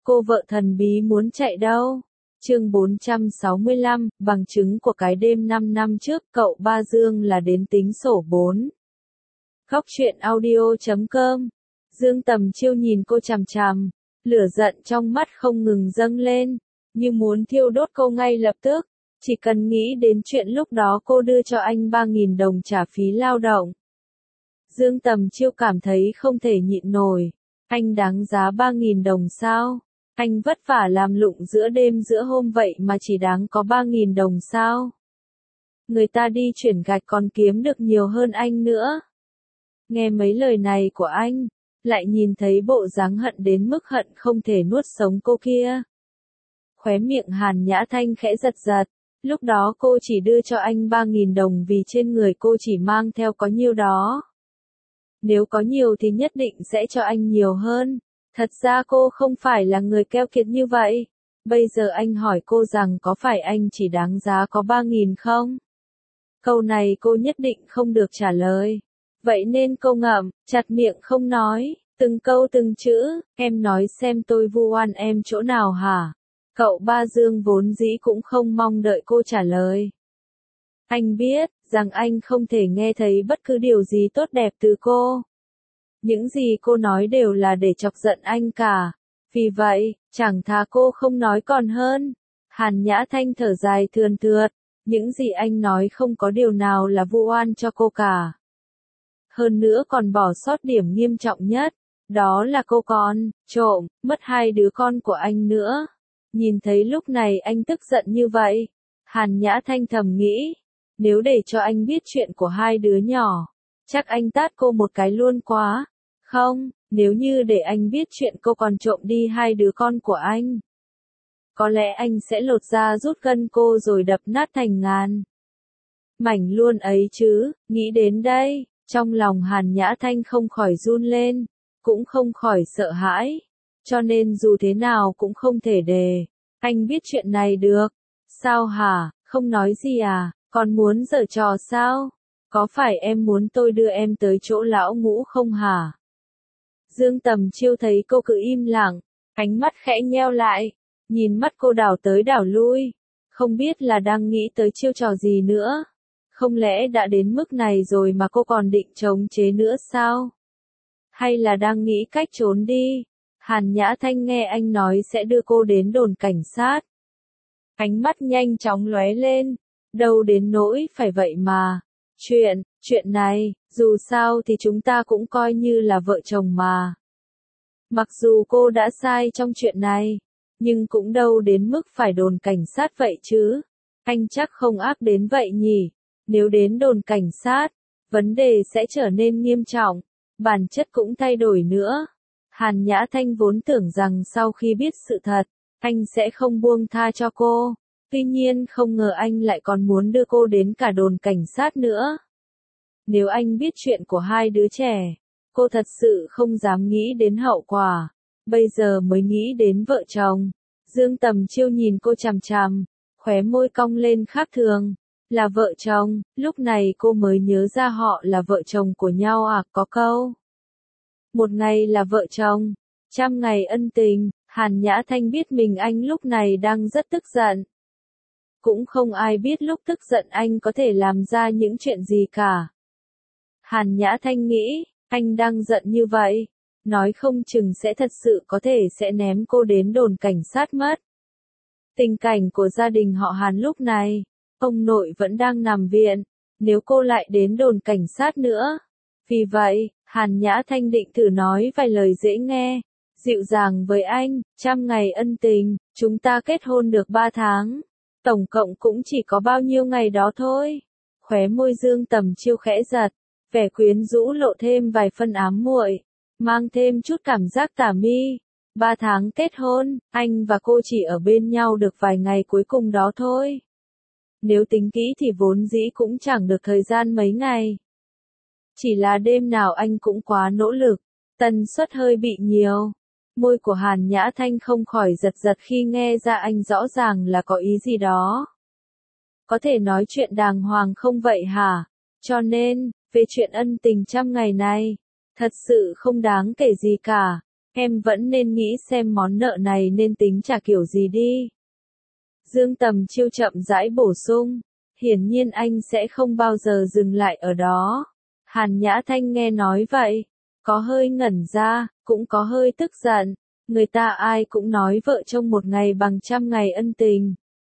Cô vợ thần bí muốn chạy đâu? Chương 465, bằng chứng của cái đêm 5 năm trước, cậu Ba Dương là đến tính sổ 4. Góc truyện audio.com. Dương Tầm Chiêu nhìn cô chằm chằm, lửa giận trong mắt không ngừng dâng lên, như muốn thiêu đốt cô ngay lập tức. Chỉ cần nghĩ đến chuyện lúc đó cô đưa cho anh 3.000 đồng trả phí lao động. Dương Tầm Chiêu cảm thấy không thể nhịn nổi. Anh đáng giá 3.000 đồng sao? Anh vất vả làm lụng giữa đêm giữa hôm vậy mà chỉ đáng có 3.000 đồng sao? Người ta đi chuyển gạch còn kiếm được nhiều hơn anh nữa. Nghe mấy lời này của anh, lại nhìn thấy bộ dáng hận đến mức hận không thể nuốt sống cô kia. Khóe miệng Hàn Nhã Thanh khẽ giật giật, lúc đó cô chỉ đưa cho anh 3.000 đồng vì trên người cô chỉ mang theo có nhiêu đó. Nếu có nhiều thì nhất định sẽ cho anh nhiều hơn. Thật ra cô không phải là người keo kiệt như vậy. Bây giờ anh hỏi cô rằng có phải anh chỉ đáng giá có 3.000 không? Câu này cô nhất định không được trả lời. Vậy nên cô ngậm chặt miệng không nói, từng câu từng chữ. Em nói xem tôi vu oan em chỗ nào hả? Cậu Ba Dương vốn dĩ cũng không mong đợi cô trả lời. Anh biết rằng anh không thể nghe thấy bất cứ điều gì tốt đẹp từ cô. Những gì cô nói đều là để chọc giận anh cả. Vì vậy, chẳng thà cô không nói còn hơn. Hàn Nhã Thanh thở dài thườn thượt. Những gì anh nói không có điều nào là vu oan cho cô cả. Hơn nữa còn bỏ sót điểm nghiêm trọng nhất. Đó là cô còn trộm mất 2 đứa con của anh nữa. Nhìn thấy lúc này anh tức giận như vậy, Hàn Nhã Thanh thầm nghĩ. Nếu để cho anh biết chuyện của 2 đứa nhỏ, chắc anh tát cô một cái luôn quá. Không, nếu như để anh biết chuyện cô còn trộm đi 2 đứa con của anh, có lẽ anh sẽ lột da rút gân cô rồi đập nát thành ngàn mảnh luôn ấy chứ. Nghĩ đến đây, trong lòng Hàn Nhã Thanh không khỏi run lên, cũng không khỏi sợ hãi. Cho nên dù thế nào cũng không thể để anh biết chuyện này được. Sao hả, không nói gì à, còn muốn giở trò sao? Có phải em muốn tôi đưa em tới chỗ lão ngũ không hả? Dương Tầm Chiêu thấy cô cứ im lặng, ánh mắt khẽ nheo lại, nhìn mắt cô đảo tới đảo lui, không biết là đang nghĩ tới chiêu trò gì nữa. Không lẽ đã đến mức này rồi mà cô còn định chống chế nữa sao? Hay là đang nghĩ cách trốn đi? Hàn Nhã Thanh nghe anh nói sẽ đưa cô đến đồn cảnh sát. Ánh mắt nhanh chóng lóe lên, đâu đến nỗi phải vậy mà. Chuyện này, dù sao thì chúng ta cũng coi như là vợ chồng mà. Mặc dù cô đã sai trong chuyện này, nhưng cũng đâu đến mức phải đồn cảnh sát vậy chứ. Anh chắc không ác đến vậy nhỉ. Nếu đến đồn cảnh sát, vấn đề sẽ trở nên nghiêm trọng, bản chất cũng thay đổi nữa. Hàn Nhã Thanh vốn tưởng rằng sau khi biết sự thật, anh sẽ không buông tha cho cô. Tuy nhiên không ngờ anh lại còn muốn đưa cô đến cả đồn cảnh sát nữa. Nếu anh biết chuyện của 2 đứa trẻ, cô thật sự không dám nghĩ đến hậu quả. Bây giờ mới nghĩ đến vợ chồng. Dương Tầm Chiêu nhìn cô chằm chằm, khóe môi cong lên khác thường. Là vợ chồng, lúc này cô mới nhớ ra họ là vợ chồng của nhau à, có câu. Một ngày là vợ chồng, 100 ngày ân tình. Hàn Nhã Thanh biết mình anh lúc này đang rất tức giận. Cũng không ai biết lúc tức giận anh có thể làm ra những chuyện gì cả. Hàn Nhã Thanh nghĩ, anh đang giận như vậy, nói không chừng sẽ thật sự có thể sẽ ném cô đến đồn cảnh sát mất. Tình cảnh của gia đình họ Hàn lúc này, ông nội vẫn đang nằm viện, nếu cô lại đến đồn cảnh sát nữa. Vì vậy, Hàn Nhã Thanh định thử nói vài lời dễ nghe, dịu dàng với anh. 100 ngày ân tình, chúng ta kết hôn được 3 tháng, tổng cộng cũng chỉ có bao nhiêu ngày đó thôi. Khóe môi Dương Tầm Chiêu khẽ giật, vẻ quyến rũ lộ thêm vài phân ám muội, mang thêm chút cảm giác tả mi. 3 tháng kết hôn, anh và cô chỉ ở bên nhau được vài ngày cuối cùng đó thôi. Nếu tính kỹ thì vốn dĩ cũng chẳng được thời gian mấy ngày. Chỉ là đêm nào anh cũng quá nỗ lực, tần suất hơi bị nhiều. Môi của Hàn Nhã Thanh không khỏi giật giật khi nghe ra anh rõ ràng là có ý gì đó. Có thể nói chuyện đàng hoàng không vậy hả? Cho nên, về chuyện ân tình 100 ngày này, thật sự không đáng kể gì cả. Em vẫn nên nghĩ xem món nợ này nên tính trả kiểu gì đi. Dương Tầm Chiêu chậm rãi bổ sung. Hiển nhiên anh sẽ không bao giờ dừng lại ở đó. Hàn Nhã Thanh nghe nói vậy, có hơi ngẩn ra, cũng có hơi tức giận. Người ta ai cũng nói vợ chồng một ngày bằng 100 ngày ân tình.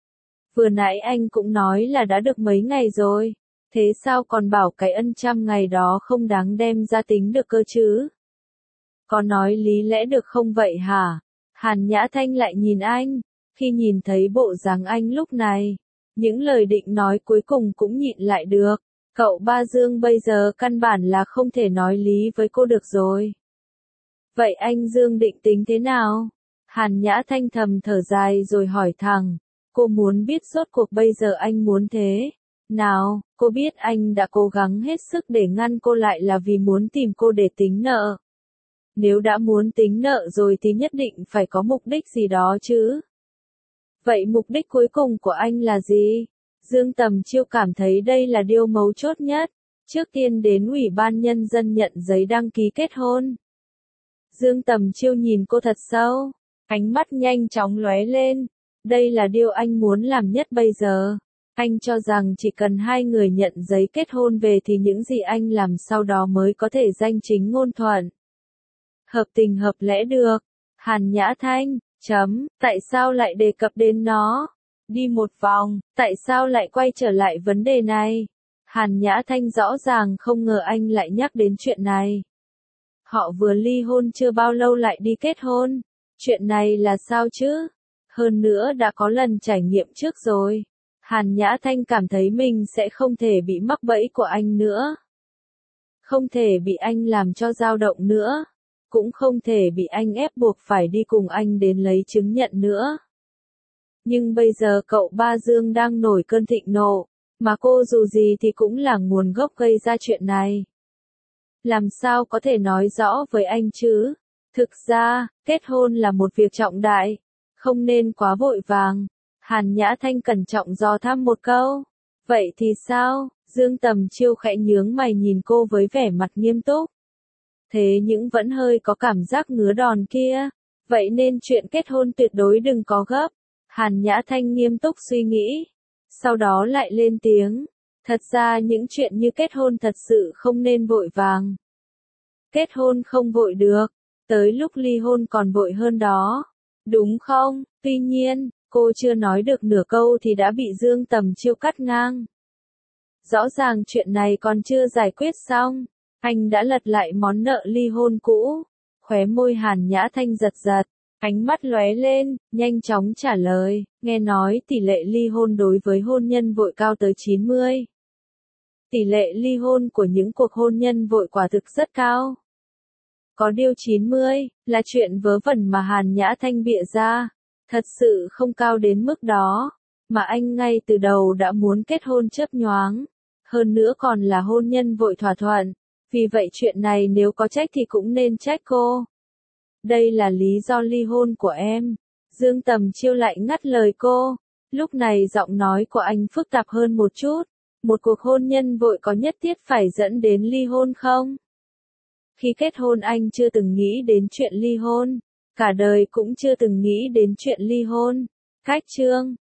Vừa nãy anh cũng nói là đã được mấy ngày rồi, thế sao còn bảo cái ân 100 ngày đó không đáng đem ra tính được cơ chứ? Có nói lý lẽ được không vậy hả? Hàn Nhã Thanh lại nhìn anh, khi nhìn thấy bộ dáng anh lúc này, những lời định nói cuối cùng cũng nhịn lại được. Cậu Ba Dương bây giờ căn bản là không thể nói lý với cô được rồi. Vậy anh Dương định tính thế nào? Hàn Nhã Thanh thầm thở dài rồi hỏi thẳng. Cô muốn biết rốt cuộc bây giờ anh muốn thế nào? Cô biết anh đã cố gắng hết sức để ngăn cô lại là vì muốn tìm cô để tính nợ. Nếu đã muốn tính nợ rồi thì nhất định phải có mục đích gì đó chứ. Vậy mục đích cuối cùng của anh là gì? Dương Tầm Chiêu cảm thấy đây là điều mấu chốt nhất. Trước tiên đến Ủy ban Nhân dân nhận giấy đăng ký kết hôn. Dương Tầm Chiêu nhìn cô thật sâu, ánh mắt nhanh chóng lóe lên. Đây là điều anh muốn làm nhất bây giờ. Anh cho rằng chỉ cần hai người nhận giấy kết hôn về thì những gì anh làm sau đó mới có thể danh chính ngôn thuận. Hợp tình hợp lẽ được. Hàn Nhã Thanh, tại sao lại đề cập đến nó? Đi một vòng, tại sao lại quay trở lại vấn đề này? Hàn Nhã Thanh rõ ràng không ngờ anh lại nhắc đến chuyện này. Họ vừa ly hôn chưa bao lâu lại đi kết hôn. Chuyện này là sao chứ? Hơn nữa đã có lần trải nghiệm trước rồi. Hàn Nhã Thanh cảm thấy mình sẽ không thể bị mắc bẫy của anh nữa. Không thể bị anh làm cho dao động nữa. Cũng không thể bị anh ép buộc phải đi cùng anh đến lấy chứng nhận nữa. Nhưng bây giờ cậu Ba Dương đang nổi cơn thịnh nộ, mà cô dù gì thì cũng là nguồn gốc gây ra chuyện này. Làm sao có thể nói rõ với anh chứ? Thực ra, kết hôn là một việc trọng đại, không nên quá vội vàng. Hàn Nhã Thanh cẩn trọng dò thăm một câu. Vậy thì sao? Dương Tầm Chiêu khẽ nhướng mày nhìn cô với vẻ mặt nghiêm túc. Thế nhưng vẫn hơi có cảm giác ngứa đòn kia. Vậy nên chuyện kết hôn tuyệt đối đừng có gấp. Hàn Nhã Thanh nghiêm túc suy nghĩ. Sau đó lại lên tiếng. Thật ra những chuyện như kết hôn thật sự không nên vội vàng. Kết hôn không vội được. Tới lúc ly hôn còn vội hơn đó. Đúng không? Tuy nhiên, cô chưa nói được nửa câu thì đã bị Dương Tầm Chiêu cắt ngang. Rõ ràng chuyện này còn chưa giải quyết xong. Anh đã lật lại món nợ ly hôn cũ. Khóe môi Hàn Nhã Thanh giật giật. Ánh mắt lóe lên, nhanh chóng trả lời. Nghe nói tỷ lệ ly hôn đối với hôn nhân vội cao tới 90. Tỷ lệ ly hôn của những cuộc hôn nhân vội quả thực rất cao. Có điều 90 là chuyện vớ vẩn mà Hàn Nhã Thanh bịa ra. Thật sự không cao đến mức đó. Mà anh ngay từ đầu đã muốn kết hôn chớp nhoáng. Hơn nữa còn là hôn nhân vội thỏa thuận. Vì vậy chuyện này nếu có trách thì cũng nên trách cô. Đây là lý do ly hôn của em. Dương Tầm Chiêu lại ngắt lời cô. Lúc này giọng nói của anh phức tạp hơn một chút. Một cuộc hôn nhân vội có nhất thiết phải dẫn đến ly hôn không? Khi kết hôn anh chưa từng nghĩ đến chuyện ly hôn. Cả đời cũng chưa từng nghĩ đến chuyện ly hôn. Cách chương